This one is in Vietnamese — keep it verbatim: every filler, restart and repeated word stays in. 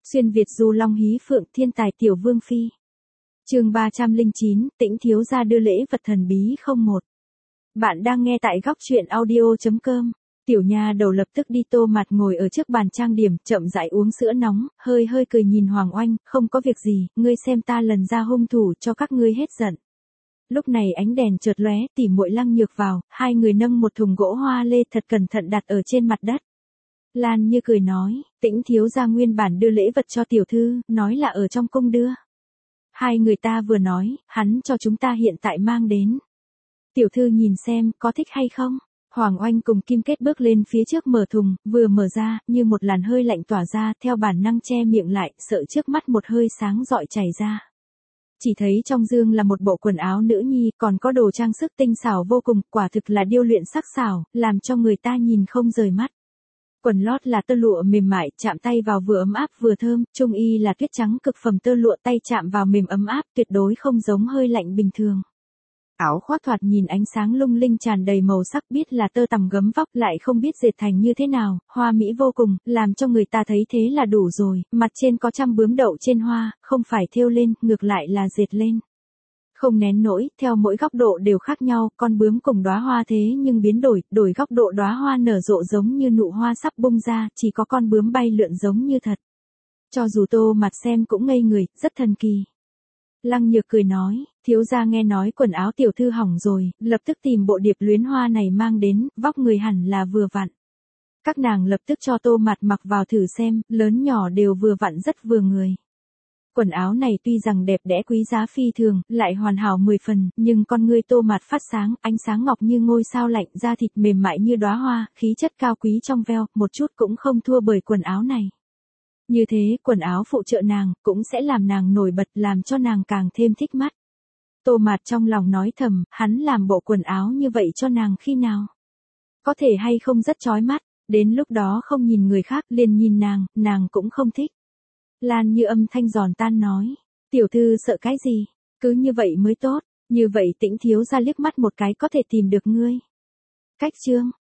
Xuyên Việt du long hí phượng thiên tài tiểu vương phi. Chương ba trăm lẻ chín, Tĩnh thiếu gia đưa lễ vật thần bí không một. Bạn đang nghe tại góc truyện audio chấm com. Tiểu nha đầu lập tức đi tô mặt ngồi ở trước bàn trang điểm, chậm rãi uống sữa nóng, hơi hơi cười nhìn Hoàng Oanh, không có việc gì, ngươi xem ta lần ra hung thủ cho các ngươi hết giận. Lúc này ánh đèn chợt lóe, tỉ muội Lăng Nhược vào, hai người nâng một thùng gỗ hoa lê thật cẩn thận đặt ở trên mặt đất. Lan Như cười nói, Tĩnh thiếu gia nguyên bản đưa lễ vật cho tiểu thư, nói là ở trong cung đưa. Hai người ta vừa nói, hắn cho chúng ta hiện tại mang đến. Tiểu thư nhìn xem, có thích hay không? Hoàng Oanh cùng Kim Kết bước lên phía trước mở thùng, vừa mở ra, như một làn hơi lạnh tỏa ra, theo bản năng che miệng lại, sợ trước mắt một hơi sáng rọi chảy ra. Chỉ thấy trong dương là một bộ quần áo nữ nhi, còn có đồ trang sức tinh xảo vô cùng, quả thực là điêu luyện sắc xảo, làm cho người ta nhìn không rời mắt. Quần lót là tơ lụa mềm mại, chạm tay vào vừa ấm áp vừa thơm, trung y là tuyết trắng cực phẩm tơ lụa, tay chạm vào mềm ấm áp, tuyệt đối không giống hơi lạnh bình thường. Áo khoác thoạt nhìn ánh sáng lung linh tràn đầy màu sắc, biết là tơ tằm gấm vóc, lại không biết dệt thành như thế nào, hoa mỹ vô cùng, làm cho người ta thấy thế là đủ rồi, mặt trên có trăm bướm đậu trên hoa, không phải thêu lên, ngược lại là dệt lên. Không nén nổi, theo mỗi góc độ đều khác nhau, con bướm cùng đóa hoa thế nhưng biến đổi, đổi góc độ đóa hoa nở rộ giống như nụ hoa sắp bung ra, chỉ có con bướm bay lượn giống như thật. Cho dù tô mặt xem cũng ngây người, rất thần kỳ. Lăng Nhược cười nói, thiếu gia nghe nói quần áo tiểu thư hỏng rồi, lập tức tìm bộ điệp luyến hoa này mang đến, vóc người hẳn là vừa vặn. Các nàng lập tức cho tô mặt mặc vào thử xem, lớn nhỏ đều vừa vặn rất vừa người. Quần áo này tuy rằng đẹp đẽ quý giá phi thường, lại hoàn hảo mười phần, nhưng con ngươi tô mặt phát sáng, ánh sáng ngọc như ngôi sao lạnh, da thịt mềm mại như đóa hoa, khí chất cao quý trong veo, một chút cũng không thua bởi quần áo này. Như thế, quần áo phụ trợ nàng, cũng sẽ làm nàng nổi bật, làm cho nàng càng thêm thích mắt. Tô mặt trong lòng nói thầm, hắn làm bộ quần áo như vậy cho nàng khi nào? Có thể hay không rất chói mắt, đến lúc đó không nhìn người khác, liền nhìn nàng, nàng cũng không thích. Lan Như âm thanh giòn tan nói, tiểu thư sợ cái gì, cứ như vậy mới tốt, như vậy Tĩnh thiếu gia liếc mắt một cái có thể tìm được ngươi. Cách chương